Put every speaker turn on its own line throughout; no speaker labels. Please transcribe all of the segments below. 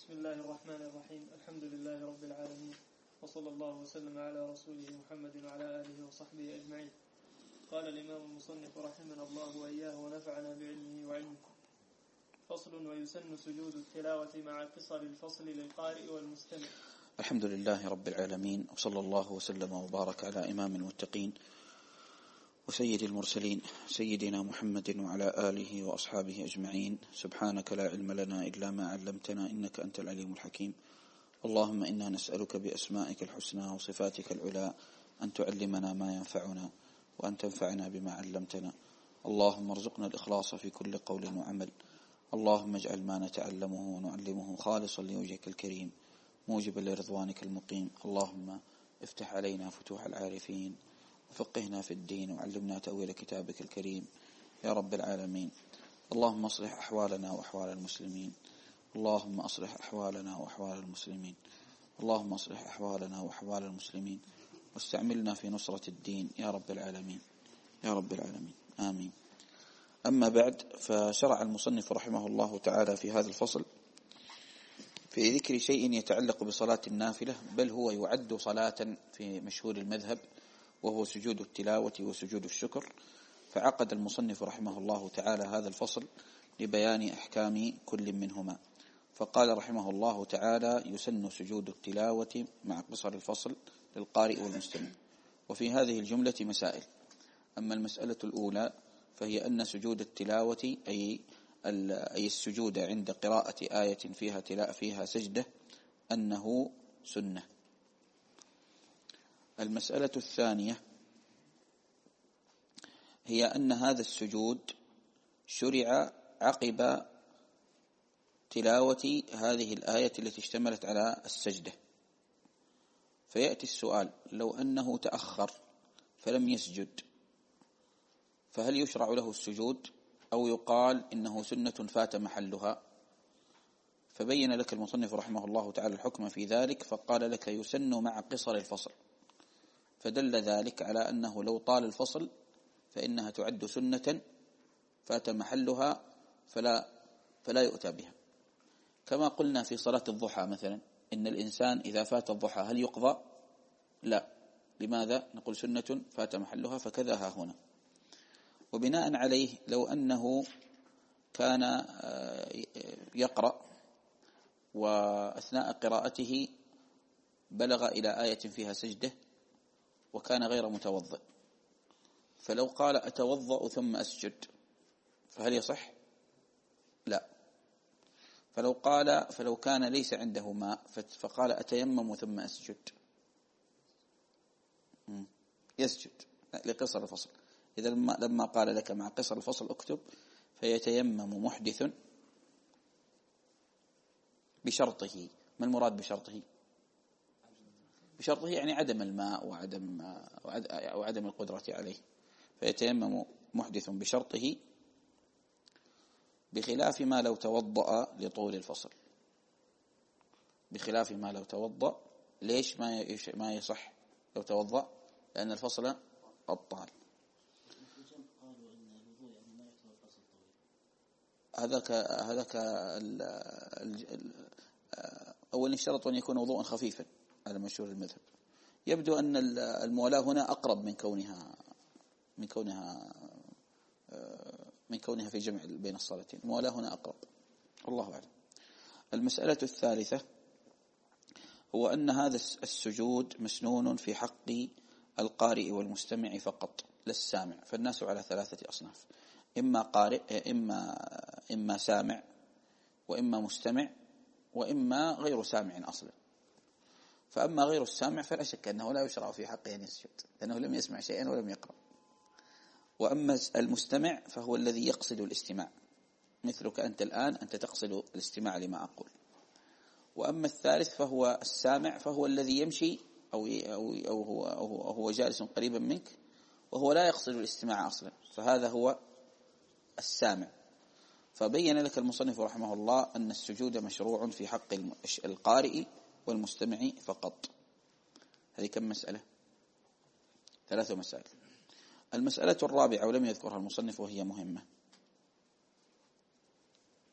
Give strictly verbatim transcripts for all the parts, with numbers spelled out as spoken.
بسم الله الرحمن الرحيم. الحمد لله رب العالمين، وصلى الله وسلم على رسوله محمد وعلى آله وصحبه أجمعين. قال الإمام المصنف رحمنا الله وإياه ونفعنا بعلمه وعلمه. فصل: ويسن سجود التلاوة مع قصر الفصل للقارئ والمستمع.
الحمد لله رب العالمين، وصلى الله وسلم وبارك على إمام المتقين وسيد المرسلين سيدنا محمد وعلى آله وأصحابه أجمعين. سبحانك لا علم لنا إلا ما علمتنا إنك أنت العليم الحكيم. اللهم إنا نسألك بأسمائك الحسنى وصفاتك العلى أن تعلمنا ما ينفعنا وأن تنفعنا بما علمتنا. اللهم ارزقنا الإخلاص في كل قول وعمل. اللهم اجعل ما نتعلمه ونعلمه خالصا لوجهك الكريم موجبا لرضوانك المقيم. اللهم افتح علينا فتوح العارفين وفقهنا في الدين وعلمنا تأويل كتابك الكريم يا رب العالمين. اللهم اصلح أحوالنا وأحوال المسلمين. اللهم اصلح أحوالنا وأحوال المسلمين. اللهم اصلح أحوالنا وأحوال المسلمين واستعملنا في نصرة الدين يا رب العالمين يا رب العالمين آمين. أما بعد، فشرع المصنف رحمه الله تعالى في هذا الفصل في ذكر شيء يتعلق بصلاة النافلة، بل هو يعد صلاة في مشهور المذهب، وهو سجود التلاوة وسجود الشكر. فعقد المصنف رحمه الله تعالى هذا الفصل لبيان أحكام كل منهما. فقال رحمه الله تعالى: يسن سجود التلاوة مع قصر الفصل للقارئ والمستمع. وفي هذه الجملة مسائل. أما المسألة الأولى فهي أن سجود التلاوة أي أي السجود عند قراءة آية فيها تلاء فيها سجدة أنه سنة. المسألة الثانية هي أن هذا السجود شرع عقب تلاوة هذه الآية التي اشتملت على السجدة. فيأتي السؤال: لو أنه تأخر فلم يسجد فهل يشرع له السجود أو يقال إنه سنة فات محلها؟ فبين لك المصنف رحمه الله تعالى الحكم في ذلك، فقال لك: يسن مع قصر الفصل. فدل ذلك على أنه لو طال الفصل فإنها تعد سنة فات محلها فلا, فلا يؤتى بها. كما قلنا في صلاة الضحى مثلا، إن الإنسان إذا فات الضحى هل يقضى؟ لا. لماذا؟ نقول سنة فات محلها، فكذا ها هنا. وبناء عليه لو أنه كان يقرأ وأثناء قراءته بلغ إلى آية فيها سجدة وكان غير متوضئ، فلو قال أتوضأ ثم أسجد فهل يصح؟ لا. فلو قال فلو كان ليس عنده ماء فقال أتيمم ثم أسجد يسجد لقصر الفصل. إذا لما قال لك مع قصر الفصل اكتب: فيتيمم محدث بشرطه. ما المراد بشرطه؟ بشرطه يعني عدم الماء وعدم وعدم القدرة عليه. فيتيمم محدث بشرطه، بخلاف ما لو توضأ لطول الفصل. بخلاف ما لو توضأ. ليش ما ما يصح لو توضأ؟ لأن الفصل قد طال. هذاك هذاك أول اشترط أن يكون وضوءا خفيفا على مشهور المذهب. يبدو أن الموالاة هنا أقرب من كونها من كونها من كونها في جمع بين الصلاتين. الموالاة هنا أقرب، الله أعلم. المسألة الثالثة هو أن هذا السجود مسنون في حق القارئ والمستمع فقط، لا السامع. فالناس على ثلاثة أصناف: إما قارئ، إما إما سامع، وإما مستمع، وإما غير سامع أصلا. فأما غير السامع فلا شك أنه لا يشرع في حقه أن يسجد، لأنه لم يسمع شيئا ولم يقرأ. وأما المستمع فهو الذي يقصد الاستماع، مثلك أنت الآن، أنت تقصد الاستماع لما أقول. وأما الثالث فهو السامع، فهو الذي يمشي أو أو أو هو أو هو جالس قريبا منك وهو لا يقصد الاستماع أصلا، فهذا هو السامع. فبين لك المصنف رحمه الله أن السجود مشروع في حق القارئ والمستمع فقط. هذه كم مسألة؟ ثلاث مسائل. المسألة الرابعة ولم يذكرها المصنف وهي مهمة: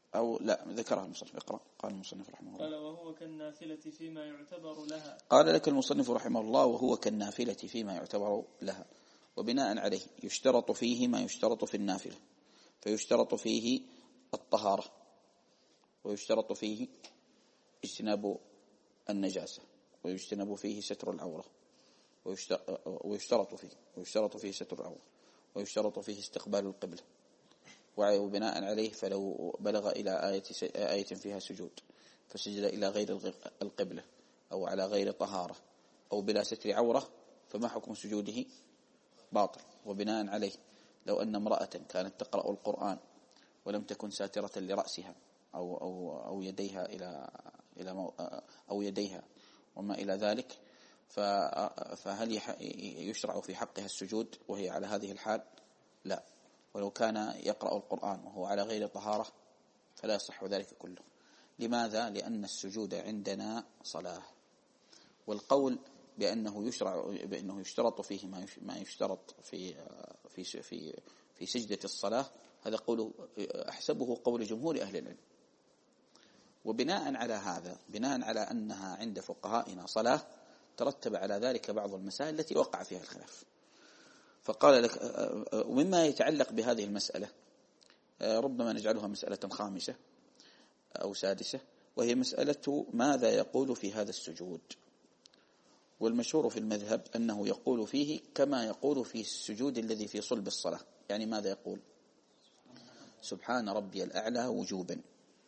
أو لا ذكرها المصنف. اقرأ. قال المصنف رحمه الله
قال وهو كالنافلة فيما يعتبر لها.
قال لك المصنف رحمه الله وهو كالنافلة فيما يعتبر لها، وبناء عليه يشترط فيه ما يشترط في النافلة، فيشترط فيه الطهارة، ويشترط فيه اجتناب النجاسة، ويجتنب فيه ستر العورة، ويشترط فيه ويشترط فيه ستر العورة، ويشترط فيه استقبال القبلة. وبناء عليه فلو بلغ إلى آية, آية فيها سجود فسجد إلى غير القبلة أو على غير طهارة أو بلا ستر عورة فما حكم سجوده؟ باطل. وبناء عليه لو أن امرأة كانت تقرأ القرآن ولم تكن ساترة لرأسها أو, أو, أو يديها إلى إلى أو يديها وما إلى ذلك، فهل يشرع في حقها السجود وهي على هذه الحال؟ لا. ولو كان يقرأ القرآن وهو على غير طهارة فلا يصح ذلك كله. لماذا؟ لأن السجود عندنا صلاة، والقول بأنه يشرع بأنه يشترط فيه ما يشترط في في في في سجدة الصلاة هذا قول أحسبه قول جمهور أهل العلم. وبناء على هذا، بناء على أنها عند فقهائنا صلاة، ترتب على ذلك بعض المسائل التي وقع فيها الخلاف. فقال لك ومما يتعلق بهذه المسألة ربما نجعلها مسألة خامسة أو سادسة، وهي مسألة ماذا يقول في هذا السجود. والمشهور في المذهب أنه يقول فيه كما يقول في السجود الذي في صلب الصلاة. يعني ماذا يقول؟ سبحان ربي الأعلى وجوبا.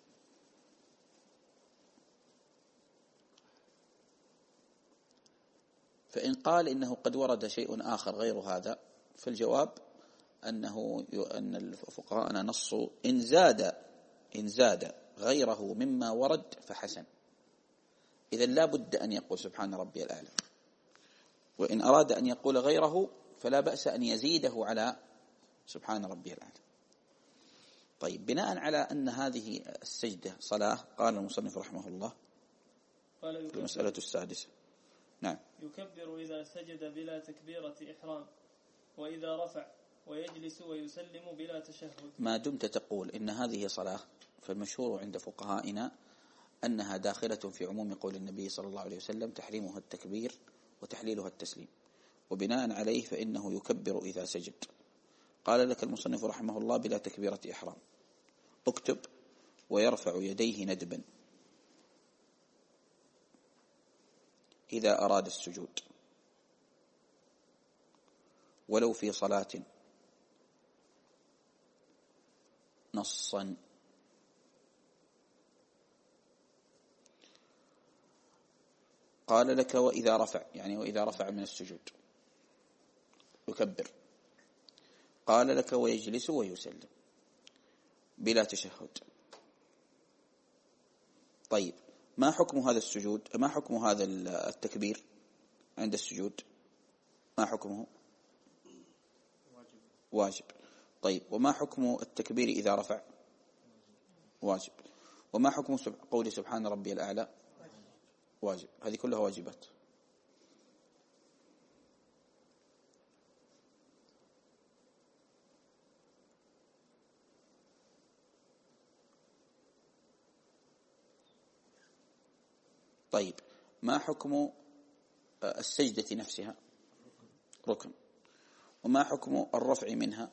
فإن قال إنه قد ورد شيء آخر غير هذا فالجواب أنه أن الفقهاء نصوا إن زاد إن زاد غيره مما ورد فحسن. إذا لا بد أن يقول سبحان ربي الأعلى، وإن أراد أن يقول غيره فلا بأس أن يزيده على سبحان ربي الأعلى. طيب، بناء على أن هذه السجدة صلاة، قال المصنف رحمه الله في المسألة السادسة: نعم،
يكبر إذا سجد بلا تكبيرة إحرام، وإذا رفع ويجلس ويسلم بلا تشهد.
ما دمت تقول إن هذه صلاة فالمشهور عند فقهائنا أنها داخلة في عموم قول النبي صلى الله عليه وسلم: تحريمها التكبير وتحليلها التسليم. وبناء عليه فإنه يكبر إذا سجد. قال لك المصنف رحمه الله: بلا تكبيرة إحرام. اكتب: ويرفع يديه ندبا إذا أراد السجود، ولو في صلاة نصا. قال لك: وإذا رفع، يعني وإذا رفع من السجود يكبر. قال لك: ويجلس ويسلم بلا تشهد. طيب، ما حكم هذا السجود؟ ما حكم هذا التكبير عند السجود؟ ما حكمه؟ واجب. واجب. طيب، وما حكم التكبير إذا رفع؟ واجب. وما حكم قول سبحان ربي الأعلى؟ واجب. هذه كلها واجبات. طيب، ما حكم السجدة نفسها؟ ركن. وما حكم الرفع منها؟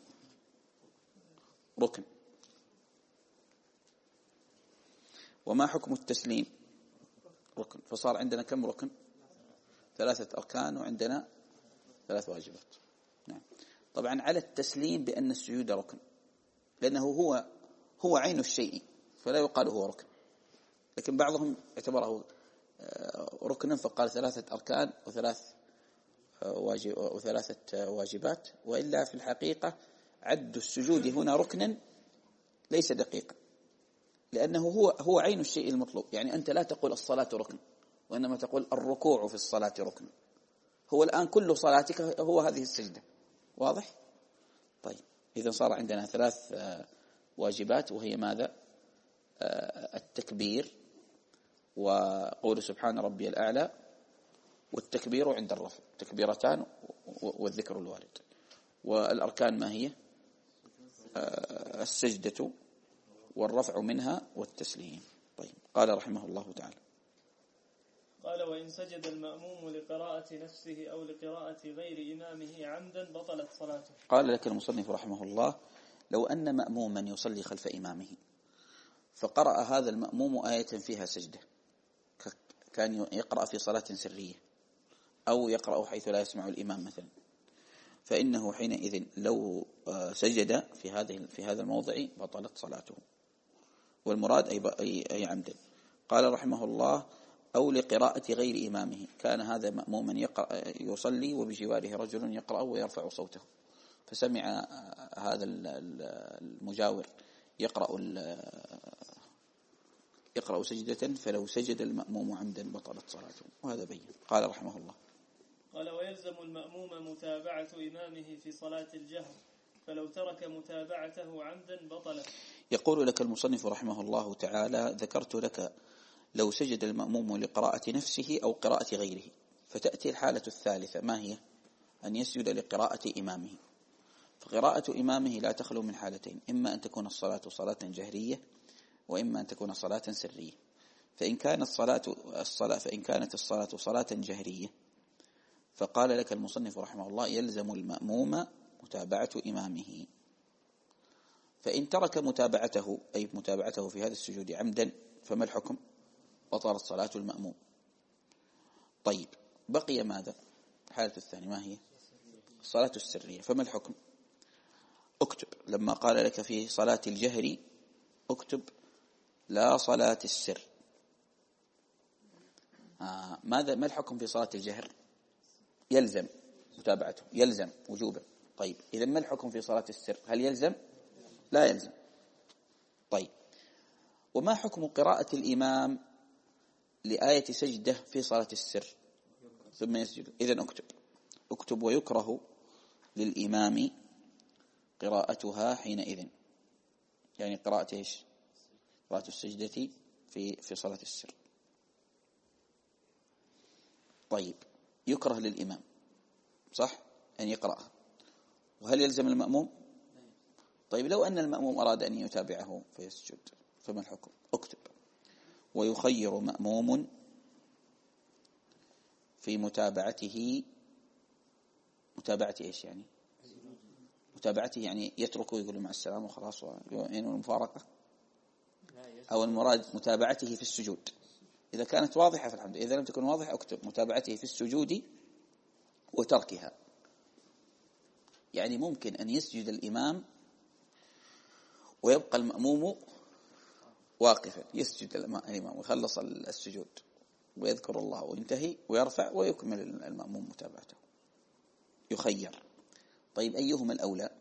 ركن. وما حكم التسليم؟ ركن. فصار عندنا كم ركن؟ ثلاثة أركان، وعندنا ثلاث واجبات. نعم. طبعا على التسليم بأن السجود ركن، لأنه هو هو عين الشيء فلا يقال هو ركن، لكن بعضهم اعتبره ركنا فقال ثلاثة أركان وثلاث واجب وثلاثة واجبات. وإلا في الحقيقة عد السجود هنا ركنا ليس دقيقا، لأنه هو هو عين الشيء المطلوب. يعني أنت لا تقول الصلاة ركن، وإنما تقول الركوع في الصلاة ركن. هو الآن كل صلاتك هو هذه السجدة. واضح؟ طيب، إذا صار عندنا ثلاث واجبات، وهي ماذا؟ التكبير، وقول سبحان ربي الأعلى، والتكبير عند الرفع، تكبيرتان والذكر الوارد. والأركان ما هي؟ السجدة والرفع منها والتسليم. طيب قال رحمه الله تعالى:
قال: وإن سجد المأموم لقراءة نفسه أو لقراءة غير إمامه عمدا بطلت صلاته.
قال لك المصنف رحمه الله: لو أن مأموما يصلي خلف إمامه فقرأ هذا المأموم آية فيها سجدة، كان يقرأ في صلاة سرية أو يقرأ حيث لا يسمع الإمام مثلا، فإنه حينئذ لو سجد في هذه في هذا الموضع بطلت صلاته، والمراد أي أي عمدا. قال رحمه الله: أو لقراءة غير إمامه، كان هذا مأموما يقرأ يصلي وبجواره رجل يقرأ ويرفع صوته، فسمع هذا المجاور يقرأ يقرأ سجدة، فلو سجد المأموم عمدا بطلت صلاته، وهذا بين. قال رحمه الله:
قال: ويلزم المأموم متابعة إمامه في صلاة الجهر، فلو ترك متابعته عمدا بطلت.
يقول لك المصنف رحمه الله تعالى: ذكرت لك لو سجد المأموم لقراءة نفسه أو قراءة غيره، فتأتي الحالة الثالثة، ما هي؟ أن يسجد لقراءة إمامه. فقراءة إمامه لا تخلو من حالتين: إما أن تكون الصلاة صلاة جهرية، وإما أن تكون صلاة سرية. فإن كانت الصلاة الصلاة فإن كانت الصلاة صلاة جهرية، فقال لك المصنف رحمه الله: يلزم المأموم متابعة إمامه. فإن ترك متابعته أي متابعته في هذا السجود عمدا، فما الحكم؟ بطلت صلاة المأموم. طيب بقي ماذا؟ الحالة الثانية ما هي؟ الصلاة السرية، فما الحكم؟ اكتب لما قال لك في صلاة الجهر اكتب لا صلاة السر. آه ماذا ما الحكم في صلاة الجهر؟ يلزم متابعته، يلزم وجوبا. طيب إذا ما الحكم في صلاة السر؟ هل يلزم؟ لا يلزم. طيب وما حكم قراءة الإمام لآية سجدة في صلاة السر ثم يسجد؟ إذن اكتب اكتب ويكره للإمام قراءتها حينئذ، يعني قراءة ايش؟ قراءة السجدة في في صلاة السر. طيب يكره للإمام صح أن يقرأها، وهل يلزم المأموم؟ طيب لو أن المأموم أراد أن يتابعه فيسجد، فما الحكم؟ اكتب ويخير مأموم في متابعته. متابعة ايش يعني؟ متابعته يعني يتركه ويقول مع السلامة وخلاص وينوي المفارقة، أو المراد متابعته في السجود؟ إذا كانت واضحة فالحمد، إذا لم تكن واضحة اكتب متابعته في السجود وتركها. يعني ممكن أن يسجد الإمام ويبقى المأموم واقفا، يسجد الإمام ويخلص السجود ويذكر الله وينتهي ويرفع ويكمل المأموم متابعته، يخير. طيب أيهما الأولى؟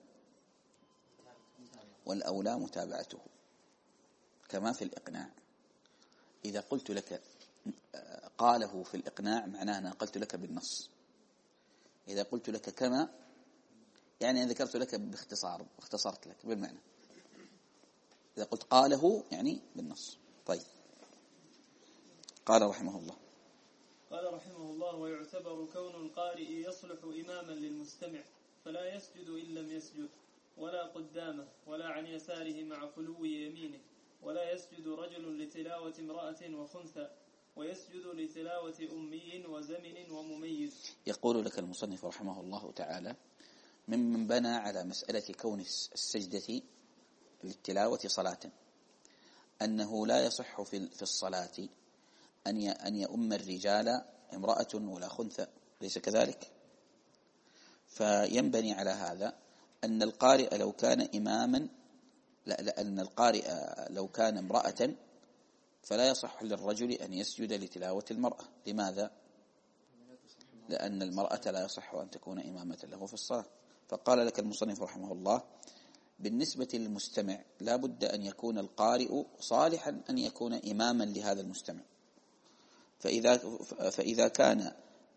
والأولى متابعته، كما في الإقناع. إذا قلت لك قاله في الإقناع معناه أنا قلت لك بالنص. إذا قلت لك كما يعني ذكرت لك باختصار، اختصرت لك بالمعنى. إذا قلت قاله يعني بالنص. طيب قال رحمه الله:
قال رحمه الله: ويعتبر كون القارئ يصلح إماما للمستمع، فلا يسجد إن لم يسجد، ولا قدامه ولا عن يساره مع خلو يمينه، ولا يسجد رجل لتلاوة امرأة وخنثى، ويسجد لتلاوة أمي وزمن ومميز. يقول لك المصنف رحمه الله تعالى: ممن بنى على مسألة كون السجدة للتلاوة صلاة أنه لا يصح في الصلاة أن أن يؤم الرجال امرأة ولا خنثى، ليس كذلك؟ فينبني على هذا أن القارئ لو كان إماما لا لأن القارئ لو كان امرأة فلا يصح للرجل أن يسجد لتلاوة المرأة. لماذا؟ لأن المرأة لا يصح أن تكون إمامة له في الصلاة. فقال لك المصنف رحمه الله: بالنسبة للمستمع لا بد أن يكون القارئ صالحا أن يكون إماما لهذا المستمع. فإذا, فإذا كان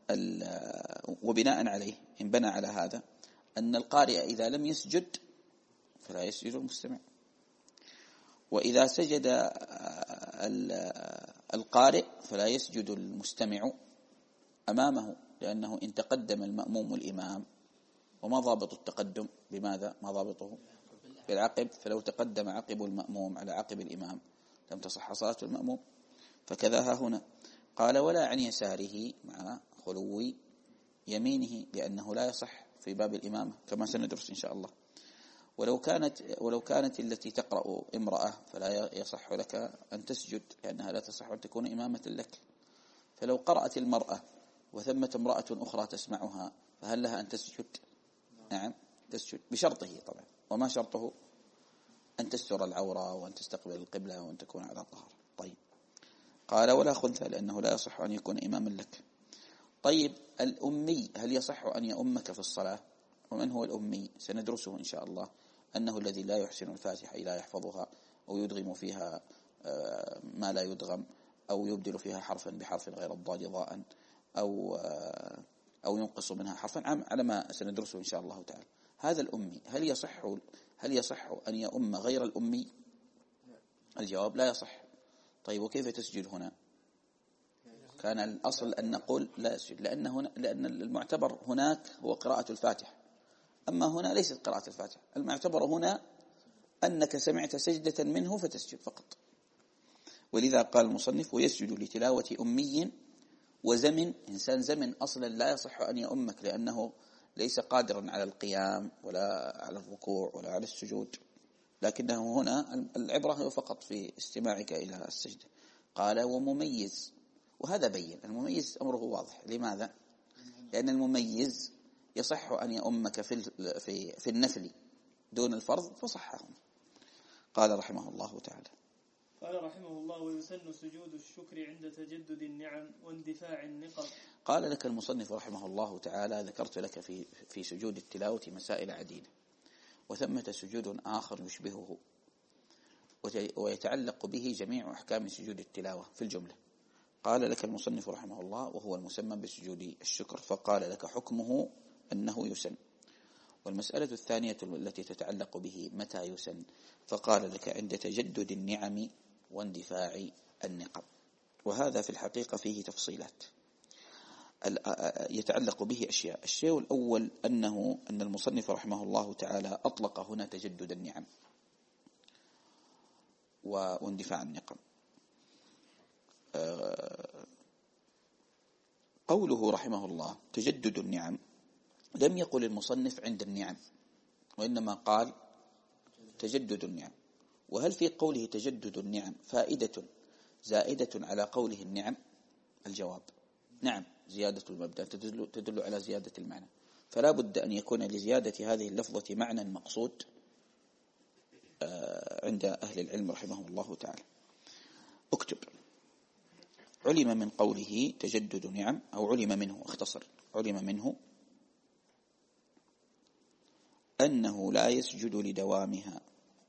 وبناء عليه إن بنى على هذا أن القارئ إذا لم يسجد فلا يسجد المستمع، وإذا سجد القارئ فلا يسجد المستمع أمامه، لأنه إن تقدم المأموم الإمام. وما ضابط التقدم؟ بماذا ما ضابطه؟
بالعقب، فلو تقدم عقب المأموم على عقب الإمام لم تصح صلاة المأموم، فكذا هنا. قال ولا عن يساره مع خلو يمينه، لأنه لا يصح في باب الإمامة كما سندرس إن شاء الله. ولو كانت ولو كانت التي تقرأ امرأة فلا يصح لك أن تسجد، لأنها لا تصح أن تكون إمامة لك. فلو قرأت المرأة وثمة امرأة أخرى تسمعها فهل لها أن تسجد؟ نعم تسجد، بشرطه طبعا. وما شرطه؟ أن تستر العورة وأن تستقبل القبلة وأن تكون على الطهارة. طيب، قال ولا خنثى، لأنه لا يصح أن يكون إماما لك. طيب، الأمي هل يصح أن يؤمك في الصلاة؟ ومن هو الأمي؟ سندرسه إن شاء الله، أنه الذي لا يحسن الفاتحة لا يحفظها، أو يدغم فيها ما لا يدغم، أو يبدل فيها حرفا بحرف غير الضاد ضاء، أو أو ينقص منها حرفا، على ما سندرسه إن شاء الله تعالى. هذا الأمي هل يصح هل يصح أن يؤم غير الأمي؟ الجواب لا يصح. طيب، وكيف تسجد هنا؟ كان الأصل أن نقول لا يسجد، لأن هنا لأن المعتبر هناك هو قراءة الفاتحة، أما هنا ليست قراءة الفاتحة. المعتبر هنا أنك سمعت سجدة منه فتسجد فقط. ولذا قال المصنف ويسجد لتلاوة أمي وزمن. إنسان زمن أصلا لا يصح أن يؤمك، لأنه ليس قادرا على القيام ولا على الركوع ولا على السجود، لكنه هنا العبرة فقط في استماعك إلى السجدة. قال ومميز، وهذا بين. المميز أمره واضح. لماذا؟ لأن المميز يصح أن يؤمك في في في النفل دون الفرض، فصحه. قال رحمه الله تعالى
قال رحمه الله ويسن سجود الشكر عند تجدد النعم واندفاع النقم.
قال لك المصنف رحمه الله تعالى ذكرت لك في في سجود التلاوة مسائل عديدة، وثمة سجود آخر يشبهه ويتعلق به جميع أحكام سجود التلاوة في الجملة. قال لك المصنف رحمه الله وهو المسمى بسجود الشكر، فقال لك حكمه أنه يسن. والمسألة الثانية التي تتعلق به متى يسن، فقال لك عند تجدد النعم واندفاع النقم. وهذا في الحقيقة فيه تفصيلات يتعلق به أشياء. الشيء الأول أنه أن المصنف رحمه الله تعالى أطلق هنا تجدد النعم واندفاع النقم. قوله رحمه الله تجدد النعم، لم يقل المصنف عند النعم، وإنما قال تجدد النعم. وهل في قوله تجدد النعم فائدة زائدة على قوله النعم؟ الجواب نعم، زيادة المبدأ تدل, تدل على زيادة المعنى، فلا بد أن يكون لزيادة هذه اللفظة معنى مقصود عند أهل العلم رحمه الله تعالى. اكتب علم من قوله تجدد نعم، أو علم منه، اختصر علم منه أنه لا يسجد لدوامها،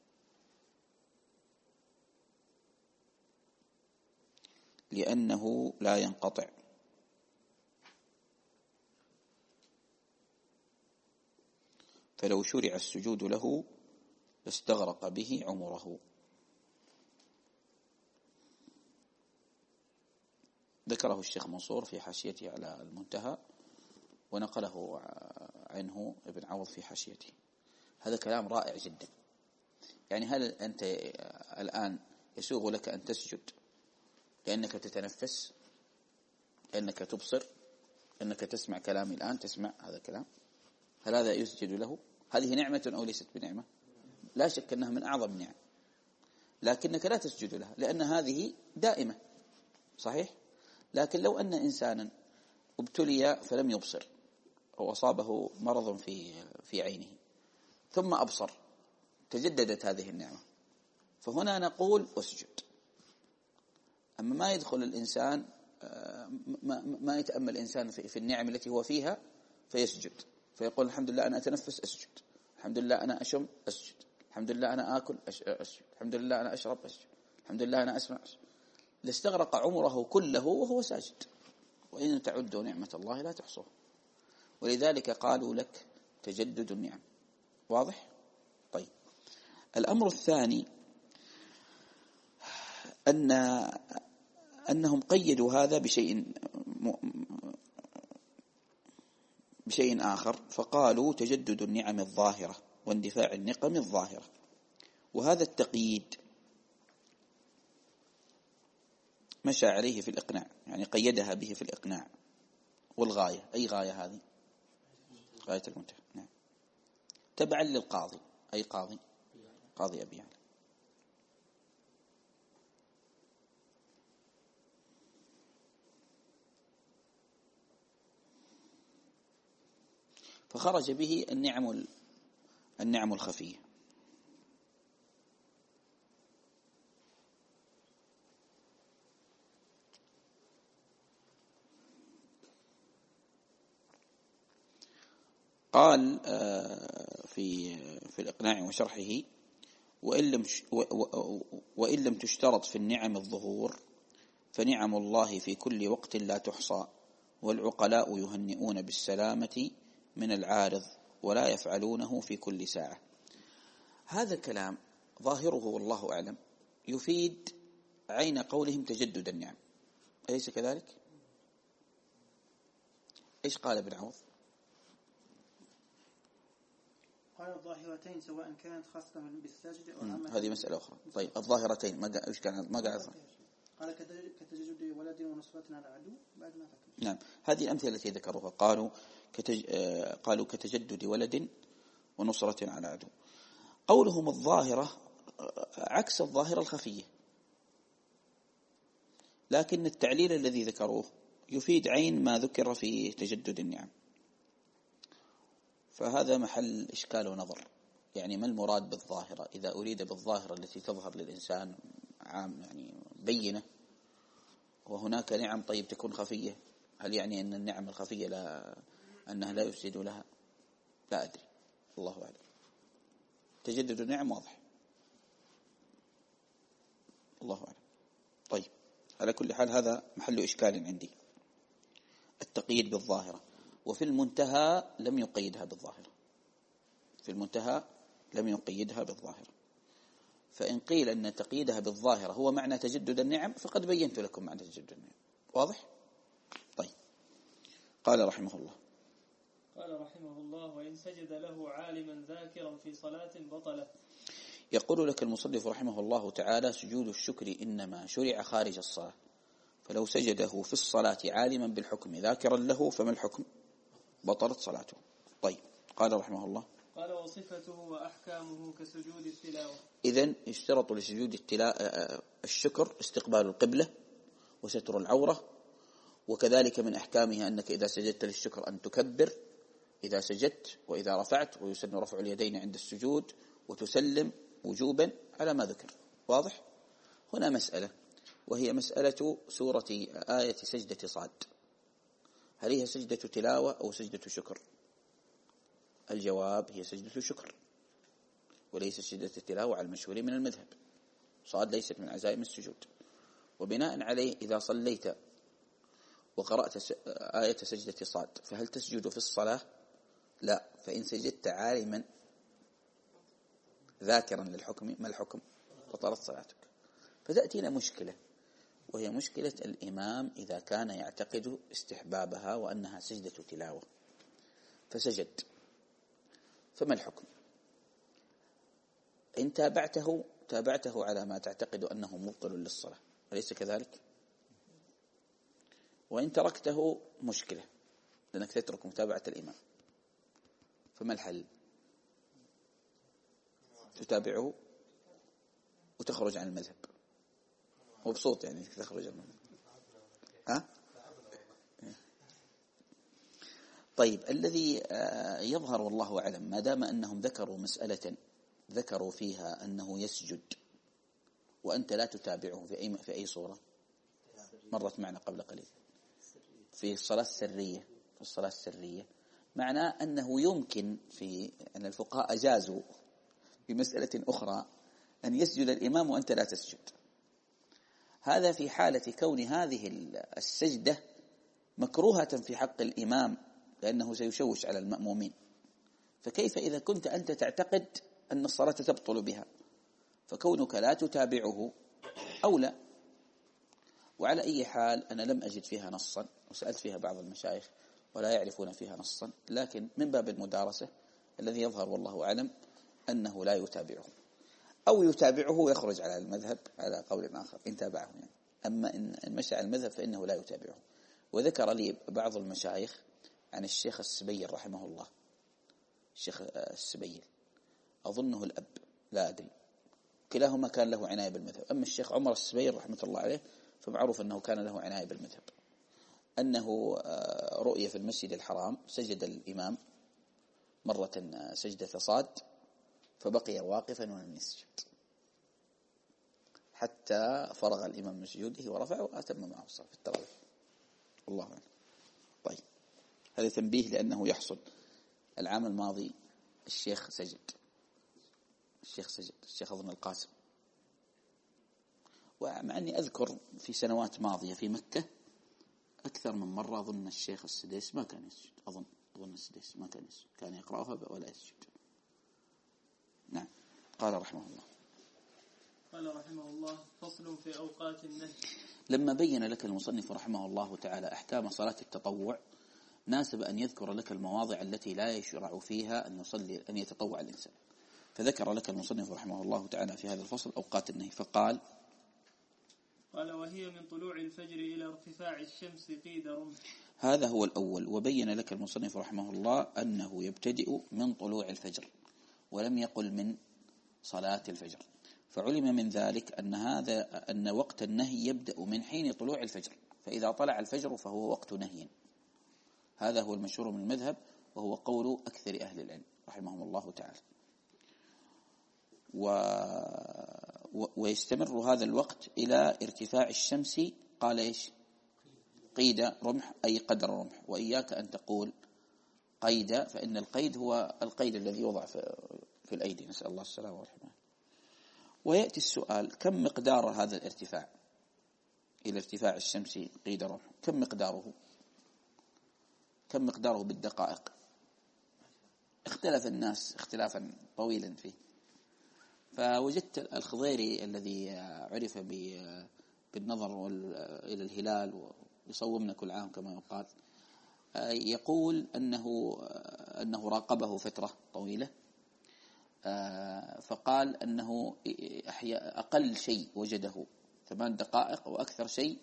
لأنه لا ينقطع، فلو شرع السجود له لاستغرق به عمره. ذكره الشيخ منصور في حاشيته على المنتهى، ونقله عنه ابن عوض في حاشيته. هذا كلام رائع جدا. يعني هل أنت الآن يسوغ لك أن تسجد لأنك تتنفس، لأنك تبصر، لأنك تسمع كلامي الآن، تسمع هذا الكلام؟ هل هذا يسجد له؟ هذه نعمة أو ليست بنعمة؟ لا شك أنها من أعظم النعم، لكنك لا تسجد لها لأن هذه دائمة، صحيح؟ لكن لو أن إنسانا ابتلي فلم يبصر، أو أصابه مرض في في عينه ثم أبصر، تجددت هذه النعمة، فهنا نقول أسجد. أما ما يدخل الإنسان، ما, ما يتأمل الإنسان في, في النعم التي هو فيها فيسجد، فيقول الحمد لله أنا أتنفس أسجد، الحمد لله أنا أشم أسجد، الحمد لله أنا آكل أسجد، الحمد لله أنا أشرب أسجد، الحمد لله أنا أسمع أسجد. لاستغرق عمره كله وهو ساجد، وإن تعدوا نعمة الله لا تحصوها. ولذلك قالوا لك تجدد النعم. واضح؟ طيب، الأمر الثاني أن أنهم قيدوا هذا بشيء بشيء آخر، فقالوا تجدد النعم الظاهرة واندفاع النقم الظاهرة. وهذا التقييد مشى عليه في الإقناع، يعني قيدها به في الإقناع. والغاية، أي غاية هذه؟ غاية المنتهى، نعم، تبعا للقاضي، أي قاضي؟ قاضي أبي يعلى. فخرج به النعم النعم الخفية. قال في في الإقناع وشرحه: وإن لم وإن لم تشترط في النعم الظهور فنعم الله في كل وقت لا تحصى، والعقلاء يهنئون بالسلامة من العارض ولا يفعلونه في كل ساعة. هذا الكلام ظاهره والله أعلم يفيد عين قولهم تجدد النعم، أليس كذلك؟ إيش قال ابن عوض؟
قال الظاهرتين سواء كانت خاصة بالساجد أو عامة.
هذه مسألة أخرى. طيب الظاهرتين ما إيش كان ما قاعد؟
قال كتجدد ولد ونصرة على العدو بعد ما ذكر.
نعم، هذه الأمثلة التي ذكروها. قالوا كتج... قالوا كتجدد ولد ونصرة على عدو. قولهم الظاهرة عكس الظاهرة الخفية، لكن التعليل الذي ذكروه يفيد عين ما ذكر في تجدد النعم، فهذا محل إشكال ونظر. يعني ما المراد بالظاهرة؟ إذا أريد بالظاهرة التي تظهر للإنسان عام يعني بينة، وهناك نعم طيب تكون خفية، هل يعني أن النعم الخفية لا أنها لا يفسد لها؟ لا أدري، الله أعلم. تجدد النعم واضح، الله أعلم. طيب على كل حال هذا محل إشكال عندي، التقييد بالظاهرة. وفي المنتهى لم يقيدها بالظاهرة، في المنتهى لم يقيدها بالظاهرة. فإن قيل أن تقييدها بالظاهرة هو معنى تجدد النعم فقد بينت لكم معنى تجدد النعم، واضح؟ طيب قال رحمه الله
قال رحمه الله: وإن سجد له عالما ذاكرا في صلاة بطلت.
يقول لك المصنف رحمه الله تعالى: سجود الشكر إنما شرع خارج الصلاة، فلو سجده في الصلاة عالما بالحكم ذاكرا له فما الحكم؟ بطلت صلاته. طيب قال رحمه الله:
قال: وصفته وأحكامه كسجود التلاوة.
إذن يشترط لسجود الشكر استقبال القبلة وستر العورة، وكذلك من أحكامها أنك إذا سجدت للشكر أن تكبر إذا سجدت وإذا رفعت، ويسن رفع اليدين عند السجود، وتسلم وجوبا على ما ذكر. واضح؟ هنا مسألة، وهي مسألة سورة آية سجدة صاد، هل هي سجدة تلاوة أو سجدة شكر؟ الجواب: هي سجدة شكر وليس سجدة التلاوة على المشهور من المذهب. صاد ليست من عزائم السجود، وبناء عليه إذا صليت وقرأت آية سجدة صاد فهل تسجد في الصلاة؟ لا. فإن سجدت عالما ذاكرا للحكم ما الحكم؟ بطلت صلاتك. فتأتينا مشكلة، وهي مشكلة الإمام إذا كان يعتقد استحبابها وأنها سجدة تلاوة فسجد، فما الحكم؟ إن تابعته تابعته على ما تعتقد أنه مبطل للصلاة، أليس كذلك؟ وإن تركته مشكلة، لأنك تترك متابعة الإمام، فما الحل؟ تتابعه وتخرج عن المذهب مبسوط، يعني تخرج عن المذهب. ها؟ طيب الذي يظهر والله أعلم ما دام أنهم ذكروا مسألة ذكروا فيها أنه يسجد وأنت لا تتابعه في أي في أي صورة، مرت معنا قبل قليل في الصلاة السرية، في الصلاة السرية معناه أنه يمكن في أن الفقهاء أجازوا بمسألة أخرى أن يسجد الإمام وأنت لا تسجد. هذا في حالة كون هذه السجدة مكروهة في حق الإمام لأنه سيشوش على المأمومين، فكيف إذا كنت أنت تعتقد أن الصلاة تبطل بها؟ فكونك لا تتابعه أولى. وعلى أي حال أنا لم أجد فيها نصا، وسألت فيها بعض المشايخ ولا يعرفون فيها نصا، لكن من باب المدارسة الذي يظهر والله أعلم أنه لا يتابعه. أو يتابعه ويخرج على المذهب على قول آخر إن تابعه يعني. أما إن مشى على المذهب فإنه لا يتابعه. وذكر لي بعض المشايخ عن الشيخ السبيل رحمه الله، الشيخ السبيل أظنه الأب لا أدري، كلاهما كان له عناية بالمذهب. أما الشيخ عمر السبيل رحمة الله عليه فمعروف أنه كان له عناية بالمذهب، أنه رؤية في المسجد الحرام سجد الإمام مرة سجدة صاد فبقي واقفا ولم يسجد حتى فرغ الإمام من سجوده ورفعه وأتم معه الصلاة في التراويح. الله أعلم. طيب هذا تنبيه لأنه يحصل. العام الماضي الشيخ سجد الشيخ سجد الشيخ أظن القاسم، ومع أني أذكر في سنوات ماضية في مكة أكثر من مرة أظن الشيخ السديس ما كان يسجد، أظن أظن السديس ما كان يسجد، كان يقرأها ولا يسجد. نعم. قال رحمه الله
قال رحمه الله فصل في أوقات النهي.
لما بين لك المصنف رحمه الله تعالى أحكام صلاة التطوع ناسب أن يذكر لك المواضع التي لا يشرع فيها أن يصلي أن يتطوع الإنسان، فذكر لك المصنف رحمه الله تعالى في هذا الفصل أوقات النهي فقال
قال وهي من طلوع الفجر إلى ارتفاع الشمس قيد رمح.
هذا هو الأول. وبين لك المصنف رحمه الله أنه يبتدئ من طلوع الفجر ولم يقل من صلاة الفجر، فعلم من ذلك أن هذا أن وقت النهي يبدأ من حين طلوع الفجر، فإذا طلع الفجر فهو وقت نهي. هذا هو المشهور من المذهب وهو قول أكثر أهل العلم رحمهم الله تعالى. و... ويستمر هذا الوقت إلى ارتفاع الشمس. قال إيش؟ قيد رمح أي قدر رمح. وإياك أن تقول قيد، فإن القيد هو القيد الذي يوضع في, في الأيدي، نسأل الله السلامة والرحمة. ويأتي السؤال كم مقدار هذا الارتفاع إلى ارتفاع الشمس قيد رمح؟ كم مقداره؟ كم مقداره بالدقائق؟ اختلف الناس اختلافا طويلا فيه. فوجدت الخضيري الذي عرف بالنظر إلى الهلال ويصومنا كل عام كما يقال، يقول أنه أنه راقبه فترة طويلة، فقال أنه أقل شيء وجده ثمان دقائق وأكثر شيء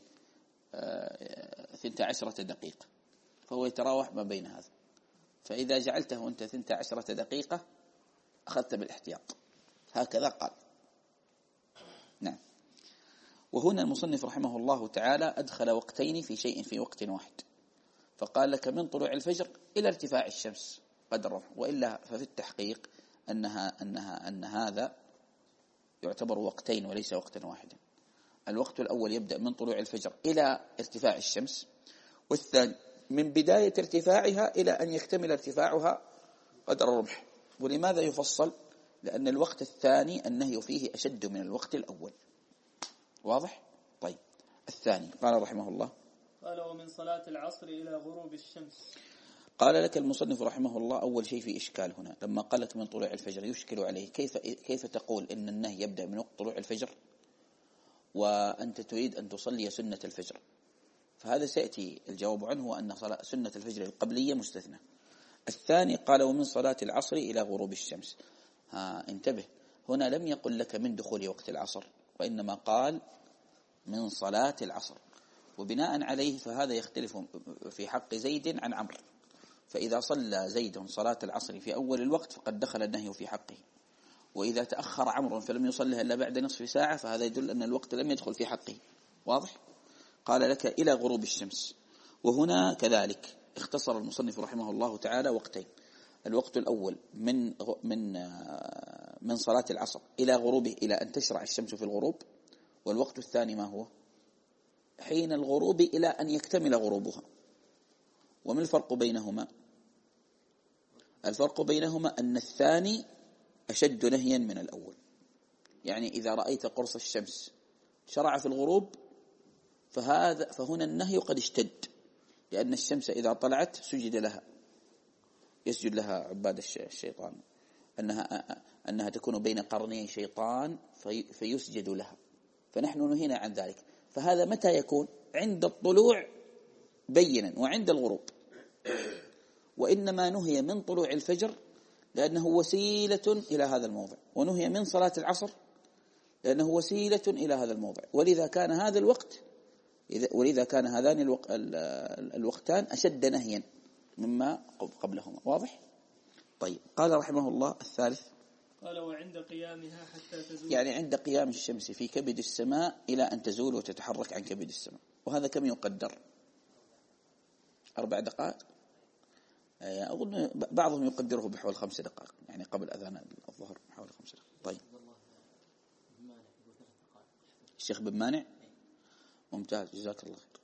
ثنتا عشرة دقيقة، فهو يتراوح ما بين هذا. فإذا جعلته أنت ثنتا عشرة دقيقة أخذت بالاحتياط، هكذا قال. نعم. وهنا المصنف رحمه الله تعالى أدخل وقتين في شيء في وقت واحد، فقال لك من طلوع الفجر إلى ارتفاع الشمس قدر رمح، وإلا ففي التحقيق أنها أنها أن هذا يعتبر وقتين وليس وقتا واحدا. الوقت الأول يبدأ من طلوع الفجر إلى ارتفاع الشمس، والثاني من بداية ارتفاعها إلى أن يكتمل ارتفاعها قدر رمح. ولماذا يفصل؟ لأن الوقت الثاني النهي فيه أشد من الوقت الأول. واضح؟ طيب الثاني قال رحمه الله
قال ومن صلاة العصر إلى غروب الشمس.
قال لك المصنف رحمه الله أول شيء في إشكال هنا، لما قال لك من طلوع الفجر يشكل عليه كيف كيف تقول إن النهي يبدأ من وقت طلوع الفجر وأنت تريد أن تصلي سنة الفجر؟ فهذا سيأتي الجواب عنه، وأن صلاة سنة الفجر القبلية مستثنى. الثاني قال ومن صلاة العصر إلى غروب الشمس. ها انتبه، هنا لم يقل لك من دخول وقت العصر، وإنما قال من صلاة العصر، وبناء عليه فهذا يختلف في حق زيد عن عمرو. فإذا صلى زيد صلاة العصر في أول الوقت فقد دخل النهي في حقه، وإذا تأخر عمرو فلم يصلها إلا بعد نصف ساعة فهذا يدل أن الوقت لم يدخل في حقه. واضح؟ قال لك إلى غروب الشمس. وهنا كذلك اختصر المصنف رحمه الله تعالى وقتين. الوقت الأول من من من صلاة العصر إلى غروبه إلى أن تشرع الشمس في الغروب، والوقت الثاني ما هو؟ حين الغروب إلى أن يكتمل غروبها. وما الفرق بينهما؟ الفرق بينهما أن الثاني أشد نهيا من الأول. يعني إذا رأيت قرص الشمس شرع في الغروب فهذا فهنا النهي قد اشتد، لأن الشمس إذا طلعت سجد لها، يسجد لها عباد الشيطان، أنها أنها تكون بين قرني شيطان في فيسجد لها، فنحن نهينا عن ذلك. فهذا متى يكون؟ عند الطلوع بينا وعند الغروب. وإنما نهي من طلوع الفجر لأنه وسيلة إلى هذا الموضع، ونهي من صلاة العصر لأنه وسيلة إلى هذا الموضع، ولذا كان هذا الوقت ولذا كان هذان الوق... الوقتان أشد نهيا مما قبلهما. واضح؟ طيب، قال رحمه الله الثالث،
قال وعند قيامها حتى تزول،
يعني عند قيام الشمس في كبد السماء إلى أن تزول وتتحرك عن كبد السماء. وهذا كم يقدر؟ أربع دقائق. أظن بعضهم يقدره بحول خمس دقائق، يعني قبل أذان الظهر حوالي خمس دقائق. طيب، الشيخ بن مانع ممتاز، جزاك الله خير.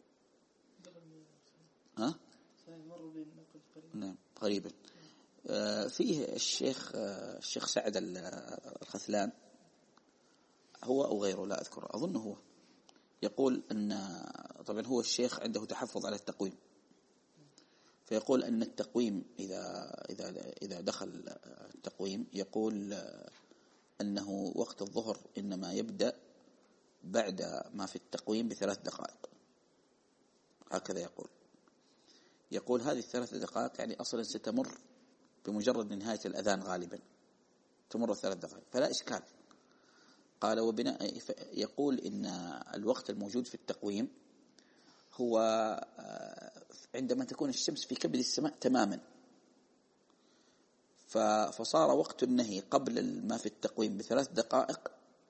ها؟ نعم، قريبا. آه فيه الشيخ آه الشيخ سعد الخثلان، هو أو غيره لا أذكر، أظن هو، يقول أن طبعا هو الشيخ عنده تحفظ على التقويم، فيقول أن التقويم إذا إذا إذا دخل التقويم يقول أنه وقت الظهر إنما يبدأ بعد ما في التقويم بثلاث دقائق، هكذا يقول. يقول هذه الثلاث دقائق يعني أصلا ستمر بمجرد نهاية الأذان غالبا، تمر الثلاث دقائق فلا إشكال. قال وبناء يقول إن الوقت الموجود في التقويم هو عندما تكون الشمس في كبد السماء تماما، فصار وقت النهي قبل ما في التقويم بثلاث دقائق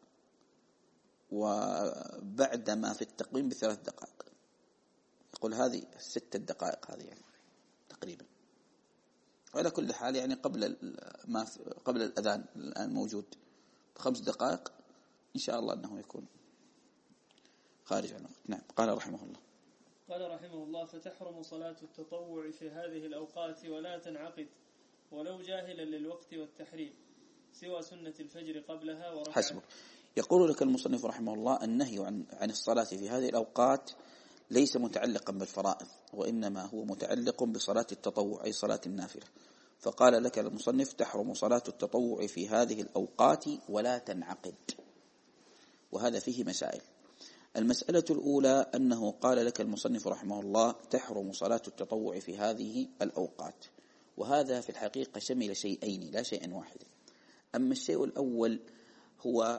وبعد ما في التقويم بثلاث دقائق. يقول هذه ستة دقائق هذه يعني تقريبا. وعلى كل حال يعني قبل ما قبل الأذان الآن موجود بخمس دقائق، إن شاء الله أنه يكون خارج عن الوقت. نعم. قال رحمه الله
قال رحمه الله فتحرم صلاة التطوع في هذه الأوقات ولا تنعقد ولو جاهلا للوقت والتحريم سوى سنة الفجر قبلها وركعة.
حسبه. يقول لك المصنف رحمه الله النهي عن عن الصلاة في هذه الأوقات ليس متعلقا بالفرائض، وإنما هو متعلق بصلاة التطوع أي صلاة النافلة. فقال لك المصنف تحرم صلاة التطوع في هذه الأوقات ولا تنعقد، وهذا فيه مسائل. المسألة الأولى أنه قال لك المصنف رحمه الله تحرم صلاة التطوع في هذه الأوقات، وهذا في الحقيقة شمل شيئين لا شيئا واحدا. أما الشيء الأول هو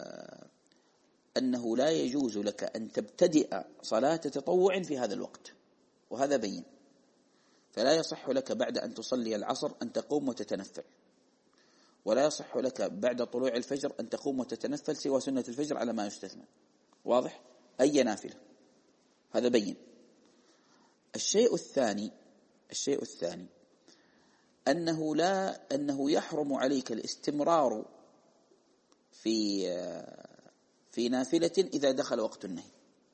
أنه لا يجوز لك أن تبتدئ صلاة تطوع في هذا الوقت، وهذا بين. فلا يصح لك بعد أن تصلي العصر أن تقوم وتتنفل، ولا يصح لك بعد طلوع الفجر أن تقوم وتتنفل سوى سنة الفجر على ما يستثنى. واضح؟ أي نافلة، هذا بين. الشيء الثاني الشيء الثاني أنه لا أنه يحرم عليك الاستمرار في في نافلة إذا دخل وقت النهي،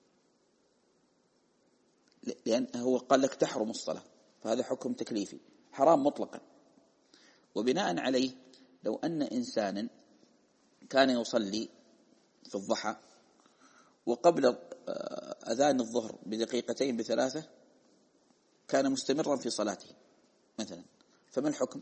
لأن هو قال لك تحرم الصلاة، فهذا حكم تكليفي حرام مطلقا. وبناء عليه لو أن إنسانا كان يصلي في الضحى وقبل أذان الظهر بدقيقتين بثلاثة كان مستمرا في صلاته مثلا، فما الحكم؟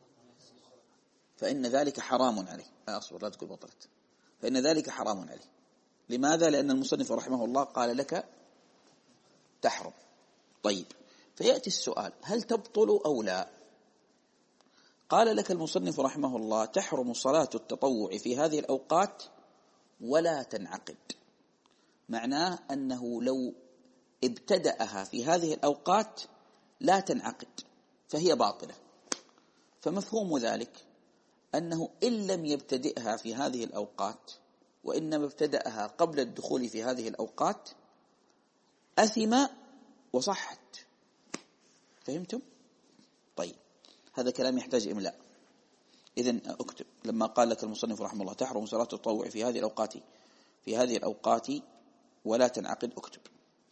فإن ذلك حرام عليه. أصبر لا تقول بطلت. فإن ذلك حرام عليه. لماذا؟ لأن المصنف رحمه الله قال لك تحرم. طيب، فيأتي السؤال هل تبطل أو لا؟ قال لك المصنف رحمه الله تحرم صلاة التطوع في هذه الأوقات ولا تنعقد. معناه أنه لو ابتدأها في هذه الأوقات لا تنعقد فهي باطلة. فمفهوم ذلك أنه إن لم يبتدئها في هذه الأوقات وإنما ابتدأها قبل الدخول في هذه الأوقات أثم وصحت. فهمتم؟ طيب، هذا كلام يحتاج إملاء. إذن أكتب لما قال لك المصنف رحمه الله تحرم صلاة التطوع في هذه الأوقات في هذه الأوقات ولا تنعقد، أكتب.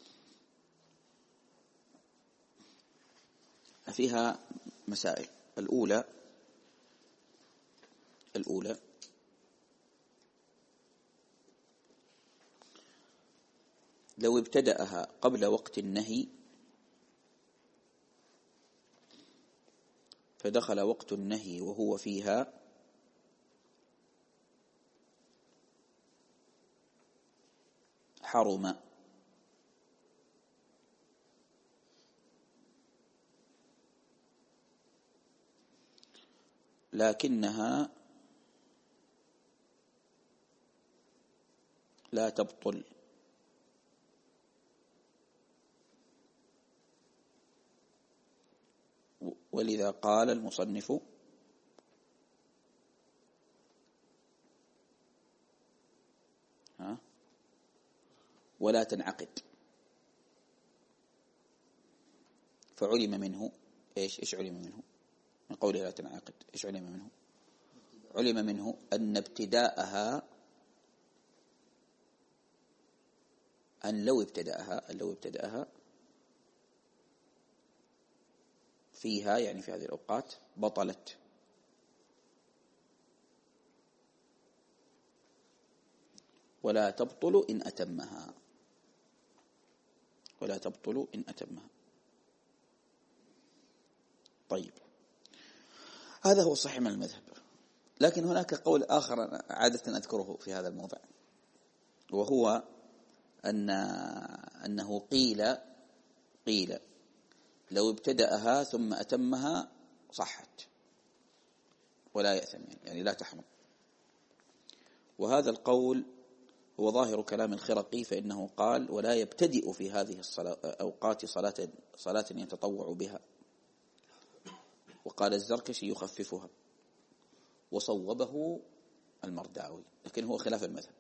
فيها مسائل. الأولى الأولى لو ابتدأها قبل وقت النهي فدخل وقت النهي وهو فيها حرم، لكنها لا تبطل. ولذا قال المصنف ها ولا تنعقد، فعلم منه ايش ايش علم منه من قوله لا تنعقد؟ ايش علم منه؟ علم منه أن ابتداءها، أن لو ابتدأها أن لو ابتدأها فيها، يعني في هذه الأوقات، بطلت. ولا تبطل إن أتمها، ولا تبطل إن أتمها. طيب، هذا هو الصحيح من المذهب. لكن هناك قول آخر عادة أذكره في هذا الموضع، وهو أن أنه قيل قيل لو ابتدأها ثم أتمها صحت ولا يأثم، يعني لا تحرم. وهذا القول هو ظاهر كلام الخرقي، فإنه قال ولا يبتدئ في هذه الأوقات صلاة صلاة يتطوع بها. وقال الزركشي يخففها، وصوبه المرداوي، لكن هو خلاف المذهب.